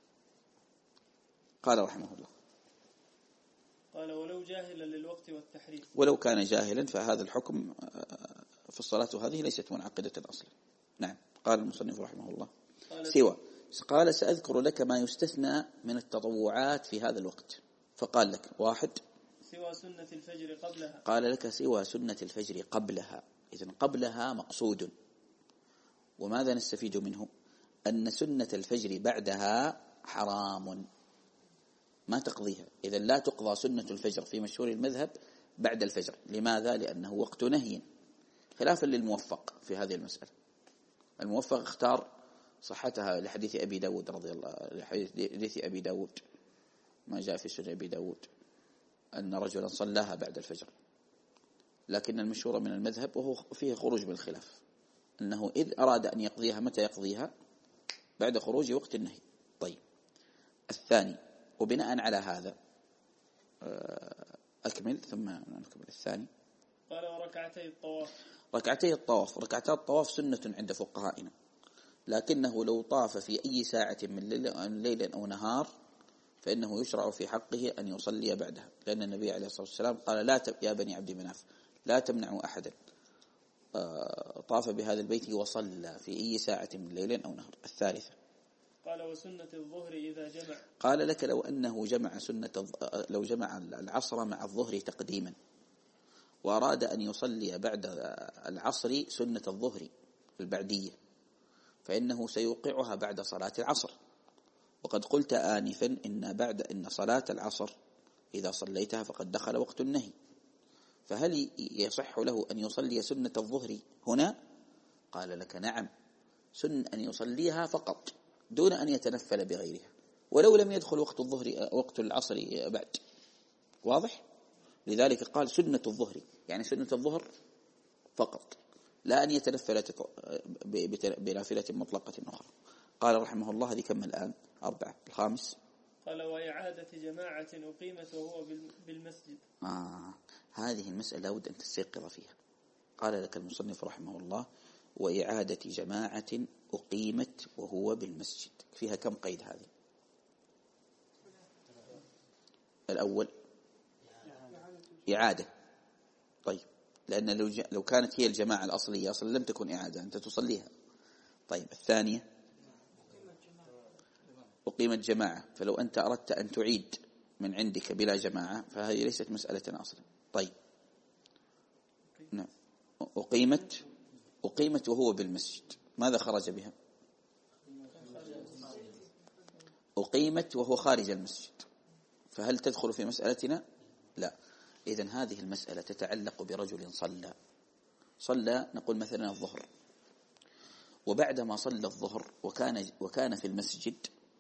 قال رحمه الله:
قال ولو جاهلا للوقت والتحريف.
ولو كان جاهلا فهذا الحكم في الصلاة هذه ليست منعقدة أصلا. نعم. قال المصنف رحمه الله: سوى قال سأذكر لك ما يستثنى من التطوعات في هذا الوقت. فقال لك: واحد،
سوى سنة الفجر قبلها.
قال لك: سوى سنة الفجر قبلها. إذن قبلها مقصود. وماذا نستفيد منه؟ أن سنة الفجر بعدها حرام، ما تقضيها. إذا لا تقضى سنة الفجر في مشهور المذهب بعد الفجر. لماذا؟ لأنه وقت نهي، خلافا للموفق في هذه المسألة. الموفق اختار صحتها لحديث أبي داود رضي الله لحديث أبي داود، ما جاء في سنة أبي داود أن رجلا صلاها بعد الفجر. لكن المشهور من المذهب وهو فيه خروج من الخلاف، أنه إذ أراد أن يقضيها متى يقضيها؟ بعد خروج وقت النهي. طيب، الثاني، وبناء على هذا أكمل ثم نكمل الثاني.
قال وركعتي الطواف.
ركعتي الطواف، ركعتا الطواف سنة عند فقهائنا، لكنه لو طاف في أي ساعة من ليل أو نهار فإنه يشرع في حقه أن يصلي بعدها، لأن النبي عليه الصلاة والسلام قال: لا ت... يا بني عبد مناف لا تمنعوا أحدا طاف بهذا البيت وصلى في أي ساعة من ليل أو نهار. الثالثة،
قال وسنة الظهر إذا جمع.
قال لك: لو أنه جمع سنة لو جمع العصر مع الظهر تقديما، وأراد أن يصلي بعد العصر سنة الظهر البعدية، فإنه سيوقعها بعد صلاة العصر. وقد قلت آنفا إن بعد إن صلاة العصر إذا صليتها فقد دخل وقت النهي، فهل يصح له أن يصلي سنة الظهر هنا؟ قال لك: نعم، سن أن يصليها فقط دون أن يتنفل بغيرها، ولو لم يدخل وقت الظهر وقت العصر بعد. واضح؟ لذلك قال سنة الظهر، يعني سنة الظهر فقط، لا أن يتنفل بنافلة مطلقة أخرى. قال رحمه الله: هذه كم الآن؟ أربعة. الخامس،
قال وإعادة جماعة أقيمت وهو بالمسجد.
آه هذه المسألة لابد أن تستيقظ فيها. قال لك المصنف رحمه الله: وإعادة جماعة أقيمت وهو بالمسجد. فيها كم قيد هذه؟ الأول إعادة. طيب، لأن لو, لو كانت هي الجماعة الأصلية أصلا لم تكن إعادة، أنت تصليها. طيب، الثانية أقيمت جماعة، فلو أنت أردت أن تعيد من عندك بلا جماعة فهذه ليست مسألة أصلا. طيب، نعم، أقيمت أقيمت وهو بالمسجد، ماذا خرج بها؟ أقيمت وهو خارج المسجد، فهل تدخل في مسألتنا؟ لا. إذن هذه المسألة تتعلق برجل صلى صلى نقول مثلا الظهر، وبعدما صلى الظهر وكان وكان في المسجد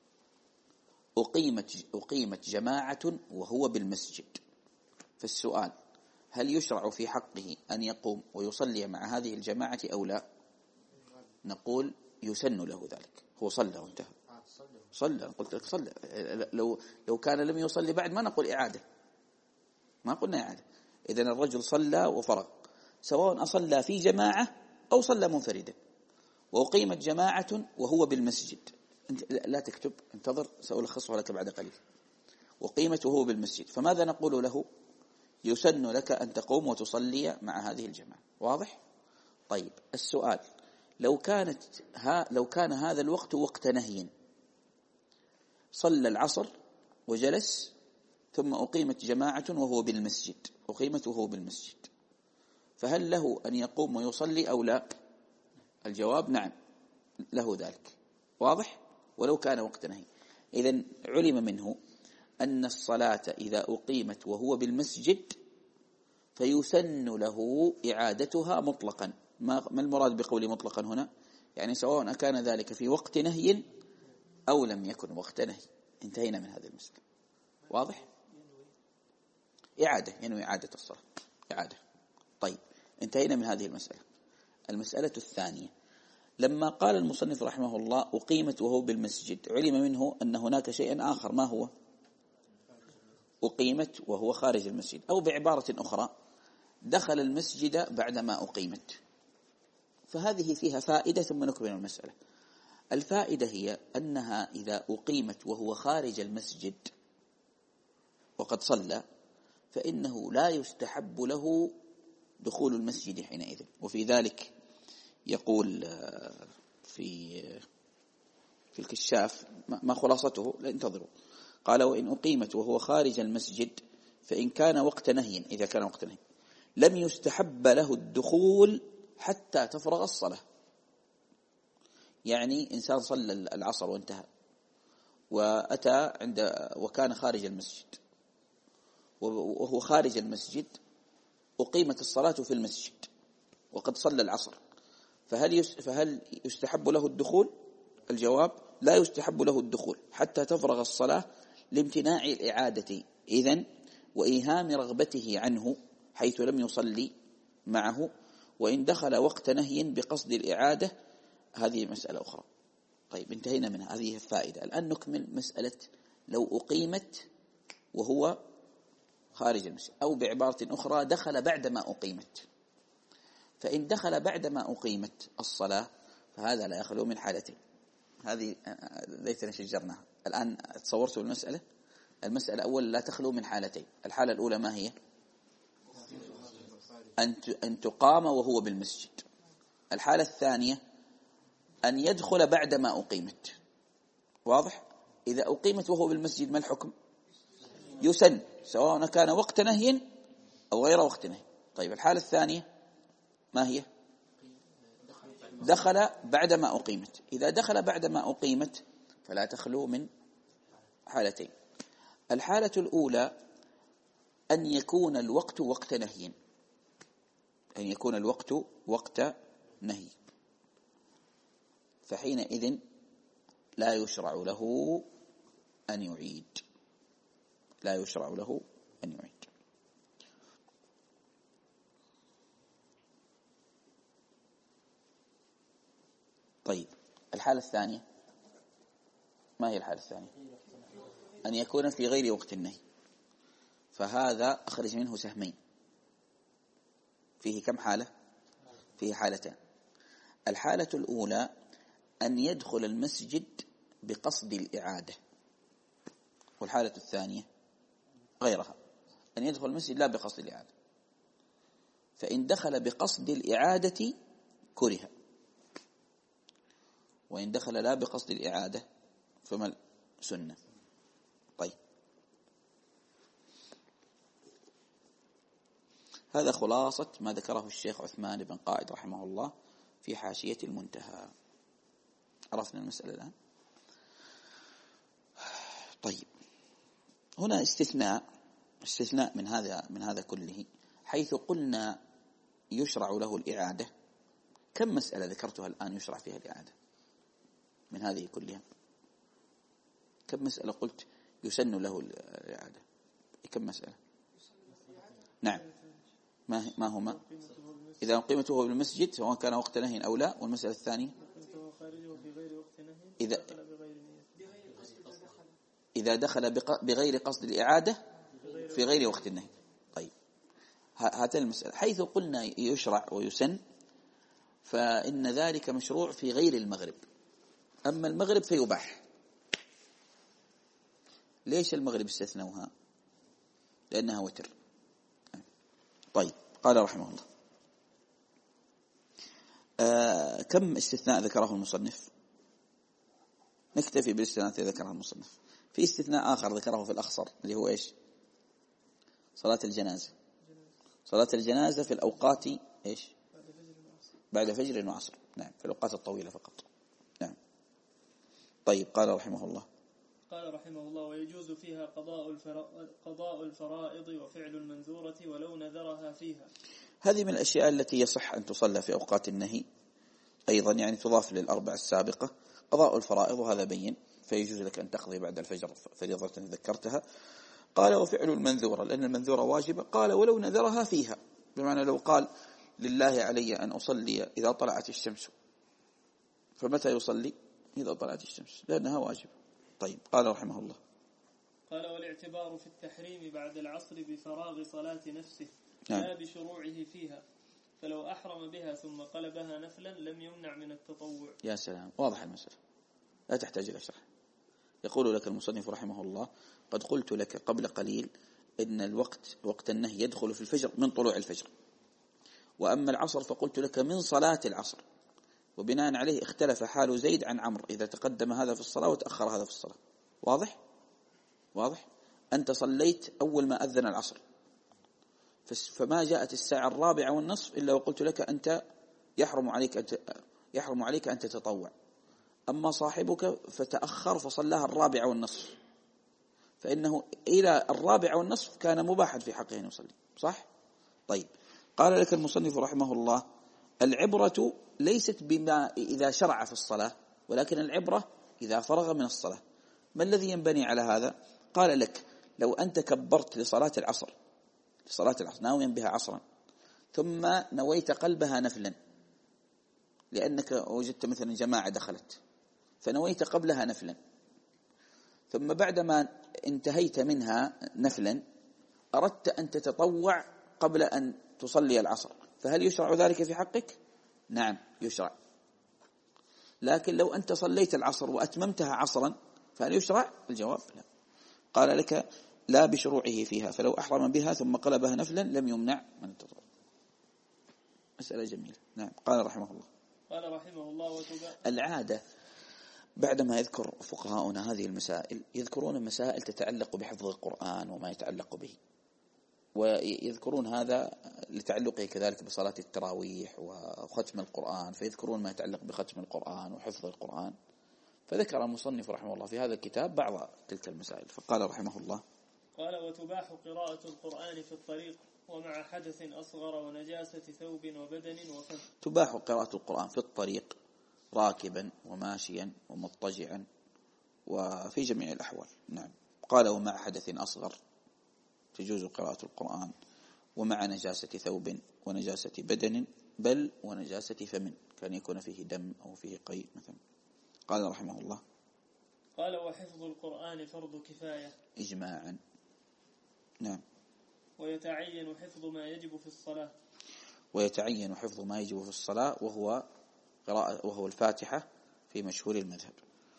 أقيمت أقيمت جماعة وهو بالمسجد. فالسؤال: هل يشرع في حقه أن يقوم ويصلي مع هذه الجماعة أو لا؟ نقول يسن له ذلك، هو صلى وانتهى. صلى، قلت لك صلى. لو لو كان لم يصلي بعد ما نقول إعادة، ما قلنا إعادة. إذن الرجل صلى وفرغ، سواء أصلى في جماعة أو صلى منفردا، وأقيمت جماعة وهو بالمسجد. انت لا تكتب، انتظر سألخصه لك بعد قليل. وقيمت وهو بالمسجد، فماذا نقول له؟ يسن لك أن تقوم وتصلي مع هذه الجماعة. واضح؟ طيب السؤال، لو كانت ها لو كان هذا الوقت وقت نهي، صلى العصر وجلس ثم أقيمت جماعة وهو بالمسجد، أقيمت وهو بالمسجد، فهل له أن يقوم ويصلي أو لا؟ الجواب نعم، له ذلك. واضح؟ ولو كان وقت نهي. إذن علم منه أن الصلاة إذا أقيمت وهو بالمسجد فيسن له إعادتها مطلقا. ما المراد بقول مطلقا هنا؟ يعني سواء كان ذلك في وقت نهي أو لم يكن وقت نهي. انتهينا من هذه المسألة. واضح؟ إعادة، ينوي إعادة الصلاة، إعادة. طيب انتهينا من هذه المسألة. المسألة الثانية، لما قال المصنف رحمه الله أقيمت وهو بالمسجد، علم منه أن هناك شيئا آخر، ما هو؟ أقيمت وهو خارج المسجد، أو بعبارة أخرى دخل المسجد بعدما أقيمت. فهذه فيها فائدة ثم نكمل المسألة. الفائدة هي أنها إذا أقيمت وهو خارج المسجد وقد صلى فإنه لا يستحب له دخول المسجد حينئذ. وفي ذلك يقول في في الكشاف، ما خلاصته؟ لا انتظروا. قال وإن أقيمت وهو خارج المسجد فإن كان وقت نهي، إذا كان وقت نهي لم يستحب له الدخول حتى تفرغ الصلاة. يعني إنسان صلى العصر وانتهى وأتى عند وكان خارج المسجد، وهو خارج المسجد أقيمت الصلاة في المسجد وقد صلى العصر، فهل فهل يستحب له الدخول؟ الجواب لا يستحب له الدخول حتى تفرغ الصلاة لامتناع الإعادة إذن وإيهام رغبته عنه حيث لم يصلي معه. وإن دخل وقت نهي بقصد الإعادة هذه مسألة أخرى. طيب انتهينا من هذه الفائدة. الآن نكمل مسألة لو أقيمت وهو خارج المسجد، أو بعبارة أخرى دخل بعدما أقيمت. فإن دخل بعدما أقيمت الصلاة فهذا لا يخلو من حالتين. هذه ليتنا شجرناها. الآن تصورتوا المسألة. المسألة أول لا تخلو من حالتين. الحالة الأولى ما هي؟ أن تقام وهو بالمسجد. الحالة الثانية أن يدخل بعدما أقيمت. واضح؟ إذا أقيمت وهو بالمسجد ما الحكم؟ يسن، سواء كان وقت نهي أو غير وقت نهي. طيب الحالة الثانية ما هي؟ دخل بعدما أقيمت. إذا دخل بعدما أقيمت فلا تخلو من حالتين. الحالة الأولى أن يكون الوقت وقت نهي، أن يكون الوقت وقت نهي، فحينئذ لا يشرع له أن يعيد، لا يشرع له أن يعيد. طيب الحالة الثانية ما هي؟ الحالة الثانية أن يكون في غير وقت النهي، فهذا أخرج منه سهمين. فيه كم حالة؟ فيه حالتان. الحالة الأولى أن يدخل المسجد بقصد الإعادة، والحالة الثانية غيرها، أن يدخل المسجد لا بقصد الإعادة. فإن دخل بقصد الإعادة كره، وإن دخل لا بقصد الإعادة فما سنة. طيب هذا خلاصة ما ذكره الشيخ عثمان بن قائد رحمه الله في حاشية المنتهى. عرفنا المسألة الآن. طيب هنا استثناء استثناء من هذا من هذا كله، حيث قلنا يشرع له الإعادة. كم مسألة ذكرتها الآن يشرع فيها الإعادة من هذه كلها؟ كم مسألة قلت يسن له الإعادة؟ كم مسألة؟ نعم، ما ما هما؟ إذا أقيمته بالمسجد سواء كان وقت نهي أو لا. والمسألة الثانية إذا إذا دخل بغير قصد الإعادة في غير وقت النهي. طيب هاتين المسألة، حيث قلنا يشرع ويسن فإن ذلك مشروع في غير المغرب، أما المغرب فيباح. ليش المغرب استثنوها؟ لأنها وتر. طيب قال رحمه الله آه كم استثناء ذكره المصنف؟ نكتفي بالاستثناء الذي ذكره المصنف. في استثناء آخر ذكره في الأخصر اللي هو إيش؟ صلاة الجنازة. صلاة الجنازة في الأوقات إيش؟ بعد فجر وعصر. نعم، في الأوقات الطويلة فقط. نعم. طيب قال رحمه الله
قال رحمه الله ويجوز فيها قضاء الفرا... قضاء الفرائض وفعل المنذورة ولو نذرها فيها.
هذه من الأشياء التي يصح أن تصلى في أوقات النهي أيضا، يعني تضاف للأربع السابقة. قضاء الفرائض وهذا بين، فيجوز لك أن تقضي بعد الفجر فريضة ذكرتها. قال وفعل المنذورة، لأن المنذورة واجبة. قال ولو نذرها فيها، بمعنى لو قال لله علي أن أصلي إذا طلعت الشمس، فمتى يصلي؟ إذا طلعت الشمس، لأنها واجبة. طيب قال رحمه الله
قال والاعتبار في التحريم بعد العصر بفراغ صلاة نفسه
نعم.
لا بشروعه فيها، فلو أحرم بها ثم قلبها نفلا لم يمنع من التطوع.
يا سلام، واضح المسألة، لا تحتاج إلى شرح. يقول لك المصنف رحمه الله قد قلت لك قبل قليل إن الوقت وقت النهي يدخل في الفجر من طلوع الفجر، وأما العصر فقلت لك من صلاة العصر، وبناء عليه اختلف حال زيد عن عمرو إذا تقدم هذا في الصلاة وتأخر هذا في الصلاة. واضح؟ واضح؟ أنت صليت أول ما أذن العصر، فما جاءت الساعة الرابعة والنصف إلا وقلت لك أنت يحرم عليك أن يحرم عليك أن تتطوع. أما صاحبك فتأخر فصلاها الرابعة والنصف، فإنه إلى الرابعة والنصف كان مباحا في حقه أن يصلي. صح؟ طيب قال لك المصنف رحمه الله العبرة ليست بما إذا شرع في الصلاة، ولكن العبرة إذا فرغ من الصلاة. ما الذي ينبني على هذا؟ قال لك لو أنت كبرت لصلاة العصر لصلاة العصر ناويا بها عصرا، ثم نويت قلبها نفلا لأنك وجدت مثلا جماعة دخلت فنويت قبلها نفلا، ثم بعدما انتهيت منها نفلا أردت أن تتطوع قبل أن تصلي العصر، فهل يشرع ذلك في حقك؟ نعم يشرع. لكن لو أنت صليت العصر وأتممتها عصرا فهل يشرع؟ الجواب لا. قال لك لا بشروعه فيها، فلو أحرم بها ثم قلبها نفلا لم يمنع من التطوع. مسألة جميلة. نعم. قال رحمه الله
قال رحمه الله وتبا
العادة بعدما يذكر فقهاؤنا هذه المسائل يذكرون مسائل تتعلق بحفظ القرآن وما يتعلق به، ويذكرون هذا لتعلقه كذلك بصلاة التراويح وختم القرآن، فيذكرون ما يتعلق بختم القرآن وحفظ القرآن. فذكر المصنف رحمه الله في هذا الكتاب بعض تلك المسائل، فقال رحمه الله
قال وتباح قراءة القرآن في الطريق ومع حدث أصغر ونجاسة ثوب وبدن وفم.
تباح قراءة القرآن في الطريق راكبا وماشيا ومضطجعا وفي جميع الأحوال. نعم. قال ومع حدث أصغر تجوز قراءة القرآن، ومع نجاسة ثوب ونجاسة بدن، بل ونجاسة فم، كان يكون فيه دم أو فيه قيء مثلا. قال رحمه الله
قال وحفظ القرآن فرض كفاية
إجماعا. نعم.
ويتعين حفظ ما يجب في الصلاة
ويتعين حفظ ما يجب في الصلاة وهو قراءة وهو الفاتحة في مشهور المذهب.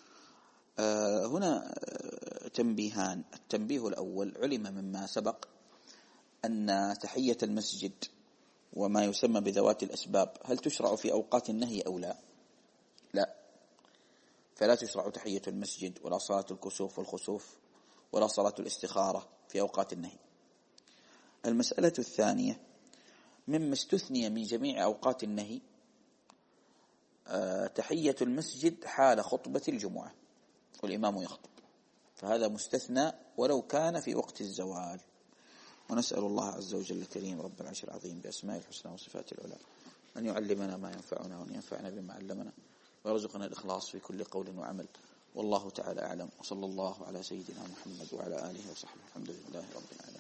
آه هنا تنبيهان. التنبيه الأول علم مما سبق أن تحية المسجد وما يسمى بذوات الأسباب هل تشرع في أوقات النهي أو لا؟ لا، فلا تشرع تحية المسجد ولا صلاة الكسوف والخسوف ولا صلاة الاستخارة في أوقات النهي. المسألة الثانية مما استثني من جميع أوقات النهي أه تحية المسجد حال خطبة الجمعة والإمام يخطب، فهذا مستثنى ولو كان في وقت الزوال. ونسأل الله عز وجل الكريم رب العرش العظيم بأسماء الحسنى وصفات العلى أن يعلمنا ما ينفعنا وأن ينفعنا بما علمنا ويرزقنا الإخلاص في كل قول وعمل. والله تعالى أعلم، وصلى الله على سيدنا محمد وعلى آله وصحبه. الحمد لله رب العالمين.